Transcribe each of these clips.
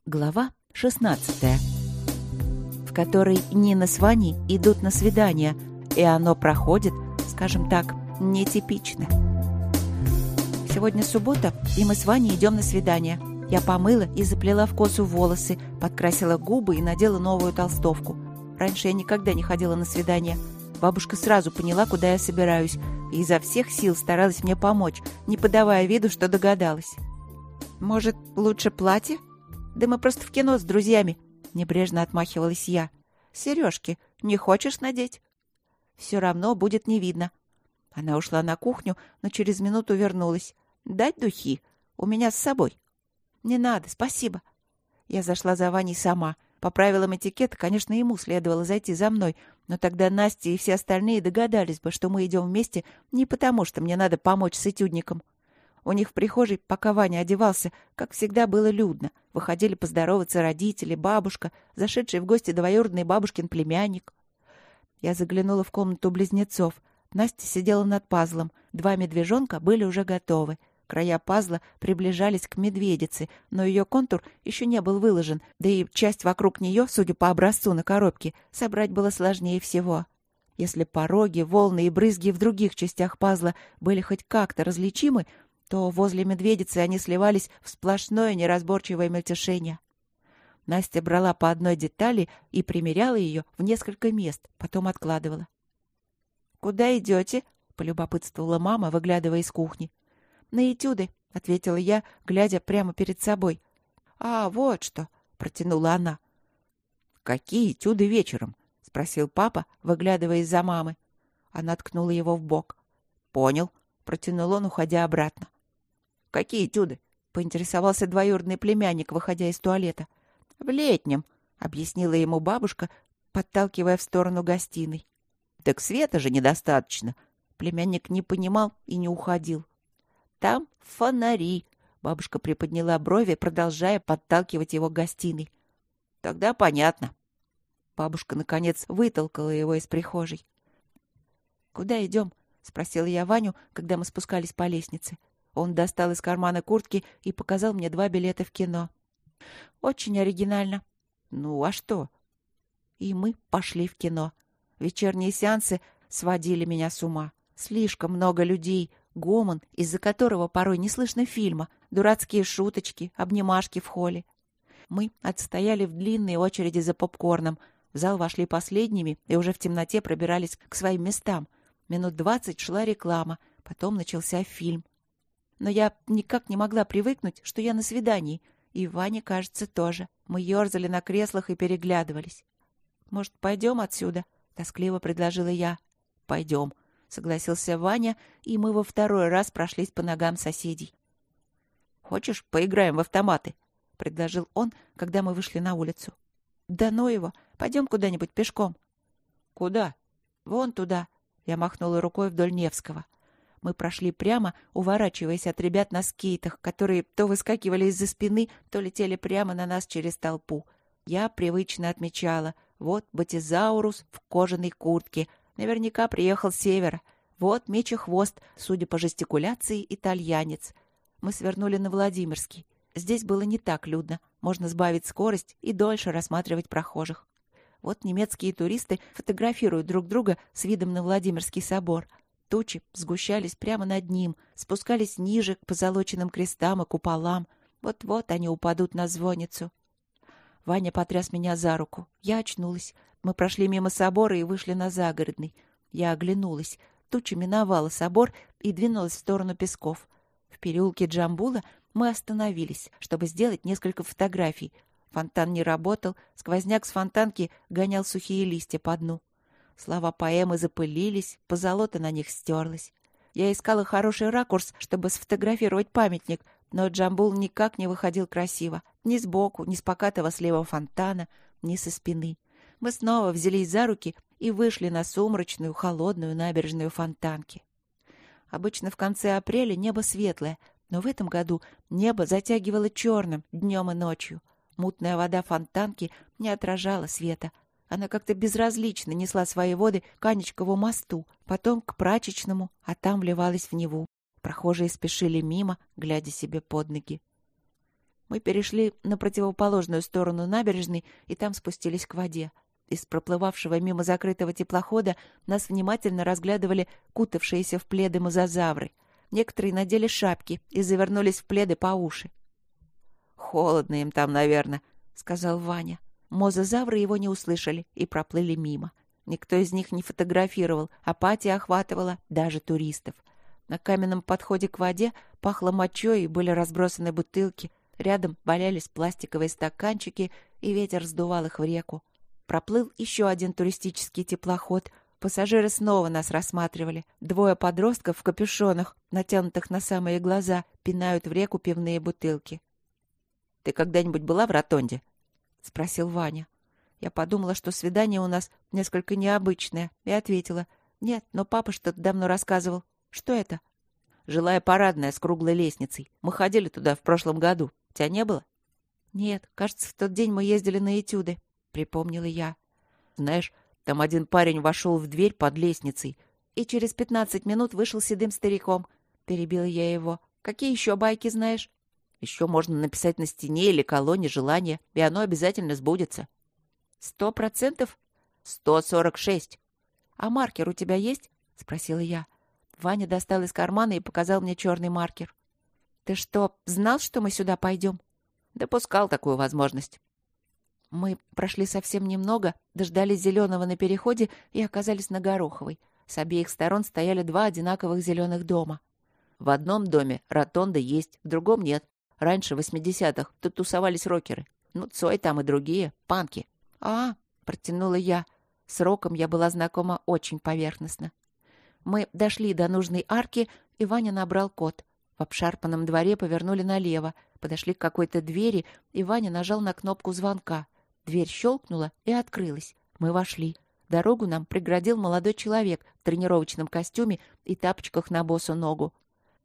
Глава 16, в которой Нина с Ваней идут на свидание, и оно проходит, скажем так, нетипично. Сегодня суббота, и мы с Ваней идем на свидание. Я помыла и заплела в косу волосы, подкрасила губы и надела новую толстовку. Раньше я никогда не ходила на свидания. Бабушка сразу поняла, куда я собираюсь, и изо всех сил старалась мне помочь, не подавая виду, что догадалась. «Может, лучше платье? Да мы просто в кино с друзьями», — небрежно отмахивалась я. «Сережки не хочешь надеть? Все равно будет не видно». Она ушла на кухню, но через минуту вернулась. «Дать духи? У меня с собой». «Не надо, спасибо». Я зашла за Ваней сама. По правилам этикета, конечно, ему следовало зайти за мной, но тогда Настя и все остальные догадались бы, что мы идем вместе не потому, что мне надо помочь с этюдником. У них в прихожей, пока Ваня одевался, как всегда, было людно. Выходили поздороваться родители, бабушка, зашедший в гости двоюродный бабушкин племянник. Я заглянула в комнату близнецов. Настя сидела над пазлом. 2 медвежонка были уже готовы. Края пазла приближались к медведице, но ее контур еще не был выложен, да и часть вокруг нее, судя по образцу на коробке, собрать было сложнее всего. Если пороги, волны и брызги в других частях пазла были хоть как-то различимы, то возле медведицы они сливались в сплошное неразборчивое мельтешение. Настя брала по одной детали и примеряла ее в несколько мест, потом откладывала. «Куда идете?» — полюбопытствовала мама, выглядывая из кухни. «На этюды», — ответила я, глядя прямо перед собой. «А, вот что!» — протянула она. «Какие этюды вечером?» — спросил папа, выглядывая из-за мамы. Она ткнула его в бок. «Понял», — протянул он, уходя обратно. «Какие этюды?» — поинтересовался двоюродный племянник, выходя из туалета. «В летнем», — объяснила ему бабушка, подталкивая в сторону гостиной. «Так света же недостаточно». Племянник не понимал и не уходил. «Там фонари», — бабушка приподняла брови, продолжая подталкивать его к гостиной. «Тогда понятно». Бабушка, наконец, вытолкала его из прихожей. «Куда идем?» — спросила я Ваню, когда мы спускались по лестнице. Он достал из кармана куртки и показал мне 2 билета в кино. «Очень оригинально». «Ну, а что?» И мы пошли в кино. Вечерние сеансы сводили меня с ума. Слишком много людей, гомон, из-за которого порой не слышно фильма, дурацкие шуточки, обнимашки в холле. Мы отстояли в длинной очереди за попкорном. В зал вошли последними и уже в темноте пробирались к своим местам. Минут 20 шла реклама, потом начался фильм. Но я никак не могла привыкнуть, что я на свидании, и Ваня, кажется, тоже. Мы ерзали на креслах и переглядывались. «Может, пойдем отсюда?» — тоскливо предложила я. «Пойдем», — согласился Ваня, и мы во второй раз прошлись по ногам соседей. «Хочешь, поиграем в автоматы?» — предложил он, когда мы вышли на улицу. «Да ну его! Пойдем куда-нибудь пешком». «Куда?» «Вон туда», — я махнула рукой вдоль Невского. Мы прошли прямо, уворачиваясь от ребят на скейтах, которые то выскакивали из-за спины, то летели прямо на нас через толпу. Я привычно отмечала. Вот Батизаурус в кожаной куртке. Наверняка приехал с севера. Вот Мечехвост, судя по жестикуляции, итальянец. Мы свернули на Владимирский. Здесь было не так людно. Можно сбавить скорость и дольше рассматривать прохожих. Вот немецкие туристы фотографируют друг друга с видом на Владимирский собор. Тучи сгущались прямо над ним, спускались ниже к позолоченным крестам и куполам. Вот-вот они упадут на звонницу. Ваня потряс меня за руку. Я очнулась. Мы прошли мимо собора и вышли на Загородный. Я оглянулась. Туча миновала собор и двинулась в сторону Песков. В переулке Джамбула мы остановились, чтобы сделать несколько фотографий. Фонтан не работал, сквозняк с фонтанки гонял сухие листья по дну. Слова поэмы запылились, позолота на них стерлась. Я искала хороший ракурс, чтобы сфотографировать памятник, но Джамбул никак не выходил красиво. Ни сбоку, ни с покатого слева фонтана, ни со спины. Мы снова взялись за руки и вышли на сумрачную, холодную набережную Фонтанки. Обычно в конце апреля небо светлое, но в этом году небо затягивало черным днем и ночью. Мутная вода Фонтанки не отражала света. Она как-то безразлично несла свои воды к Анечкову мосту, потом к Прачечному, а там вливалась в Неву. Прохожие спешили мимо, глядя себе под ноги. Мы перешли на противоположную сторону набережной и там спустились к воде. Из проплывавшего мимо закрытого теплохода нас внимательно разглядывали кутавшиеся в пледы мозазавры. Некоторые надели шапки и завернулись в пледы по уши. «Холодно им там, наверное», — сказал Ваня. Мозазавры его не услышали и проплыли мимо. Никто из них не фотографировал, апатия охватывала даже туристов. На каменном подходе к воде пахло мочой и были разбросаны бутылки. Рядом валялись пластиковые стаканчики, и ветер сдувал их в реку. Проплыл еще один туристический теплоход. Пассажиры снова нас рассматривали. Двое подростков в капюшонах, натянутых на самые глаза, пинают в реку пивные бутылки. «Ты когда-нибудь была в Ротонде?» — спросил Ваня. Я подумала, что свидание у нас несколько необычное, и ответила: «Нет, но папа что-то давно рассказывал». «Что это?» «Жилая парадная с круглой лестницей. Мы ходили туда в прошлом году. Тебя не было?» «Нет, кажется, в тот день мы ездили на этюды», — припомнила я. «Знаешь, там один парень вошел в дверь под лестницей и через 15 минут вышел седым стариком», — перебила я его. «Какие еще байки знаешь?» «Еще можно написать на стене или колонне желание, и оно обязательно сбудется». 100%? 146. «А маркер у тебя есть?» — спросила я. Ваня достал из кармана и показал мне черный маркер. «Ты что, знал, что мы сюда пойдем?» «Допускал такую возможность». Мы прошли совсем немного, дождались зеленого на переходе и оказались на Гороховой. С обеих сторон стояли два одинаковых зеленых дома. В одном доме ротонда есть, в другом нет. Раньше, в 80-х, тут тусовались рокеры. Ну, Цой там и другие, панки. Протянула я. С роком я была знакома очень поверхностно. Мы дошли до нужной арки, и Ваня набрал код. В обшарпанном дворе повернули налево, подошли к какой-то двери, и Ваня нажал на кнопку звонка. Дверь щелкнула и открылась. Мы вошли. Дорогу нам преградил молодой человек в тренировочном костюме и тапочках на босу ногу.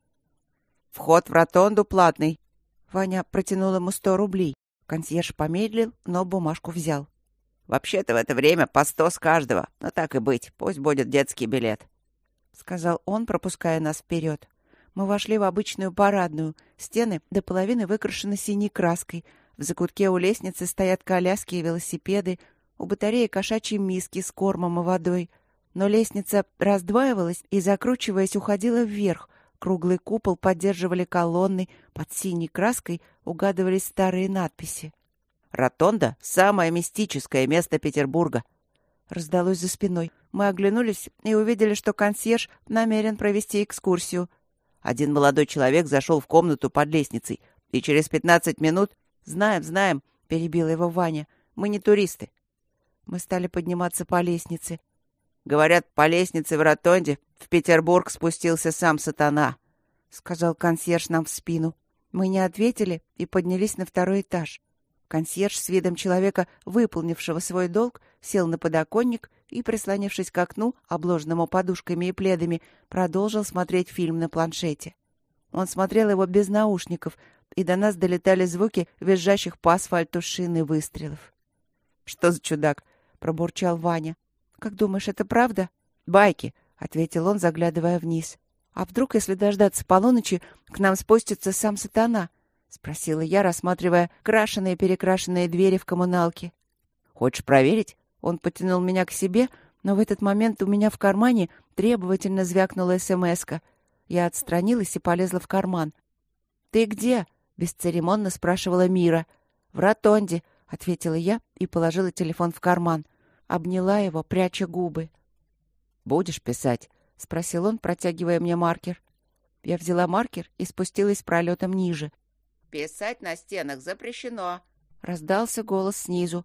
«Вход в ротонду платный». Ваня протянул ему 100 рублей. Консьерж помедлил, но бумажку взял. «Вообще-то в это время по 100 с каждого. Но так и быть, пусть будет детский билет», — сказал он, пропуская нас вперед. Мы вошли в обычную парадную. Стены до половины выкрашены синей краской. В закутке у лестницы стоят коляски и велосипеды. У батареи кошачьи миски с кормом и водой. Но лестница раздваивалась и, закручиваясь, уходила вверх. Круглый купол поддерживали колонны. Под синей краской угадывались старые надписи. «Ротонда — самое мистическое место Петербурга», — раздалось за спиной. Мы оглянулись и увидели, что консьерж намерен провести экскурсию. Один молодой человек зашел в комнату под лестницей, и через 15 минут... «Знаем», — перебил его Ваня. «Мы не туристы». Мы стали подниматься по лестнице. «Говорят, по лестнице в Ротонде в Петербург спустился сам сатана», — сказал консьерж нам в спину. Мы не ответили и поднялись на второй этаж. Консьерж с видом человека, выполнившего свой долг, сел на подоконник и, прислонившись к окну, обложенному подушками и пледами, продолжил смотреть фильм на планшете. Он смотрел его без наушников, и до нас долетали звуки визжащих по асфальту шин и выстрелов. «Что за чудак?» — пробурчал Ваня. «Как думаешь, это правда?» «Байки», — ответил он, заглядывая вниз. «А вдруг, если дождаться полуночи, к нам спустится сам сатана?» — спросила я, рассматривая крашеные-перекрашенные двери в коммуналке. «Хочешь проверить?» Он потянул меня к себе, но в этот момент у меня в кармане требовательно звякнула смс-ка. Я отстранилась и полезла в карман. «Ты где?» — бесцеремонно спрашивала Мира. «В ротонде», — ответила я и положила телефон в карман. Обняла его, пряча губы. «Будешь писать?» — спросил он, протягивая мне маркер. Я взяла маркер и спустилась пролетом ниже. «Писать на стенах запрещено», — раздался голос снизу.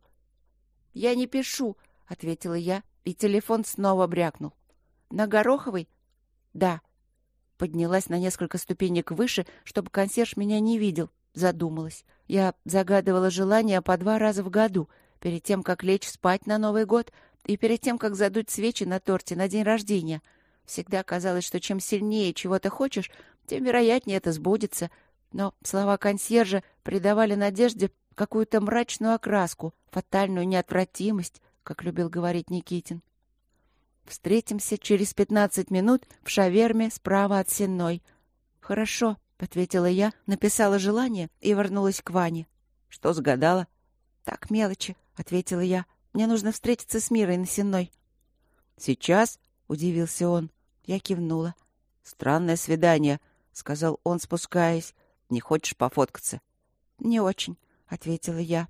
«Я не пишу», — ответила я, и телефон снова брякнул. «На Гороховой?» «Да». Поднялась на несколько ступенек выше, чтобы консьерж меня не видел. Задумалась. Я загадывала желания по 2 раза в году, перед тем, как лечь спать на Новый год и перед тем, как задуть свечи на торте на день рождения. Всегда казалось, что чем сильнее чего-то хочешь, тем вероятнее это сбудется. Но слова консьержа придавали надежде какую-то мрачную окраску, фатальную неотвратимость, как любил говорить Никитин. «Встретимся через 15 минут в шаверме справа от Сенной». «Хорошо», — ответила я, написала желание и вернулась к Ване. Что загадала? «Так, мелочи», — ответила я. «Мне нужно встретиться с Мирой на Сенной». «Сейчас?» — удивился он. Я кивнула. «Странное свидание», — сказал он, спускаясь. «Не хочешь пофоткаться?» «Не очень», — ответила я.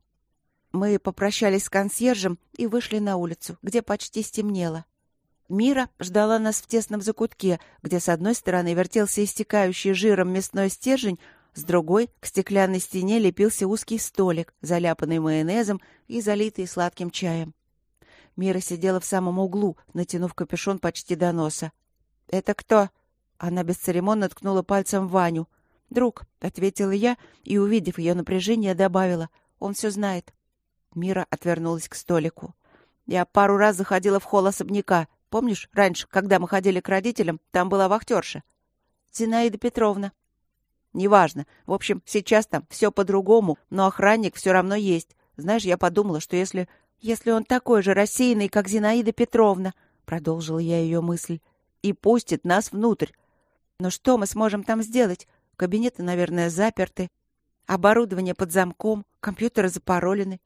Мы попрощались с консьержем и вышли на улицу, где почти стемнело. Мира ждала нас в тесном закутке, где с одной стороны вертелся истекающий жиром мясной стержень, с другой к стеклянной стене лепился узкий столик, заляпанный майонезом и залитый сладким чаем. Мира сидела в самом углу, натянув капюшон почти до носа. «Это кто?» Она бесцеремонно ткнула пальцем в Ваню. «Друг», — ответила я и, увидев ее напряжение, добавила. «Он все знает». Мира отвернулась к столику. «Я пару раз заходила в холл особняка. Помнишь, раньше, когда мы ходили к родителям, там была вахтерша?» «Зинаида Петровна». «Неважно. В общем, сейчас там все по-другому, но охранник все равно есть. Знаешь, я подумала, что если он такой же рассеянный, как Зинаида Петровна», — продолжила я ее мысль, — «и пустит нас внутрь. Но что мы сможем там сделать? Кабинеты, наверное, заперты. Оборудование под замком, компьютеры запаролены».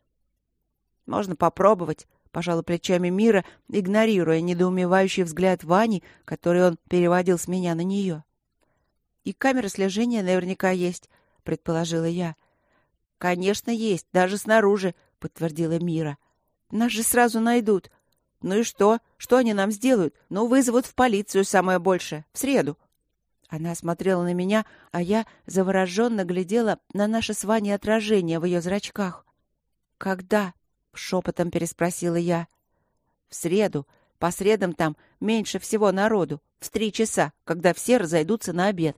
«Можно попробовать», — пожала плечами Мира, игнорируя недоумевающий взгляд Вани, который он переводил с меня на нее. «И камеры слежения наверняка есть», — предположила я. «Конечно, есть, даже снаружи», — подтвердила Мира. «Нас же сразу найдут». «Ну и что? Что они нам сделают? Ну, вызовут в полицию самое большее. В среду». Она смотрела на меня, а я завороженно глядела на наше с Ваней отражение в ее зрачках. «Когда?» — шепотом переспросила я. «В среду. По средам там меньше всего народу. В 3 часа, когда все разойдутся на обед».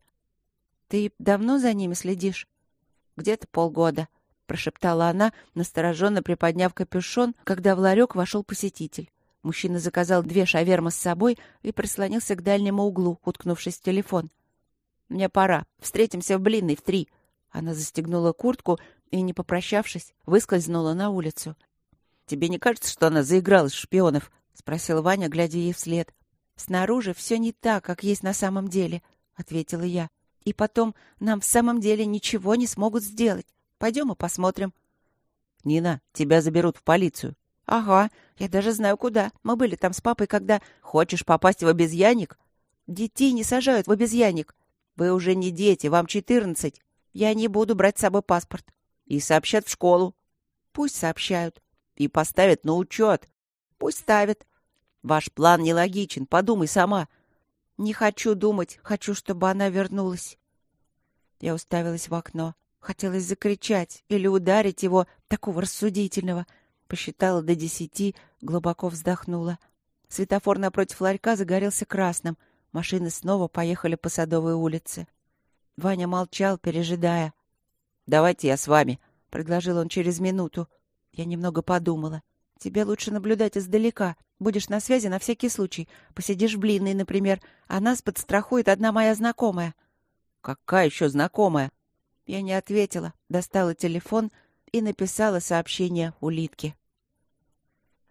«Ты давно за ними следишь?» «Где-то полгода», — прошептала она, настороженно приподняв капюшон, когда в ларек вошел посетитель. Мужчина заказал 2 шавермы с собой и прислонился к дальнему углу, уткнувшись в телефон. «Мне пора. Встретимся в Блинной в 3». Она застегнула куртку и, не попрощавшись, выскользнула на улицу. «Тебе не кажется, что она заигралась в шпионов?» — спросил Ваня, глядя ей вслед. «Снаружи все не так, как есть на самом деле», — ответила я. «И потом, нам в самом деле ничего не смогут сделать. Пойдем и посмотрим». «Нина, тебя заберут в полицию». «Ага, я даже знаю, куда. Мы были там с папой, когда...» «Хочешь попасть в обезьянник?» «Детей не сажают в обезьянник». «Вы уже не дети, вам 14. Я не буду брать с собой паспорт». «И сообщат в школу». «Пусть сообщают». «И поставят на учет». «Пусть ставят». «Ваш план нелогичен, подумай сама». «Не хочу думать, хочу, чтобы она вернулась». Я уставилась в окно. Хотелось закричать или ударить его, такого рассудительного. Посчитала до 10, глубоко вздохнула. Светофор напротив ларька загорелся красным. Машины снова поехали по Садовой улице. Ваня молчал, пережидая. «Давайте я с вами», — предложил он через минуту. Я немного подумала. «Тебе лучше наблюдать издалека. Будешь на связи на всякий случай. Посидишь в Блинной, например, а нас подстрахует одна моя знакомая». «Какая еще знакомая?» Я не ответила, достала телефон и написала сообщение улитке.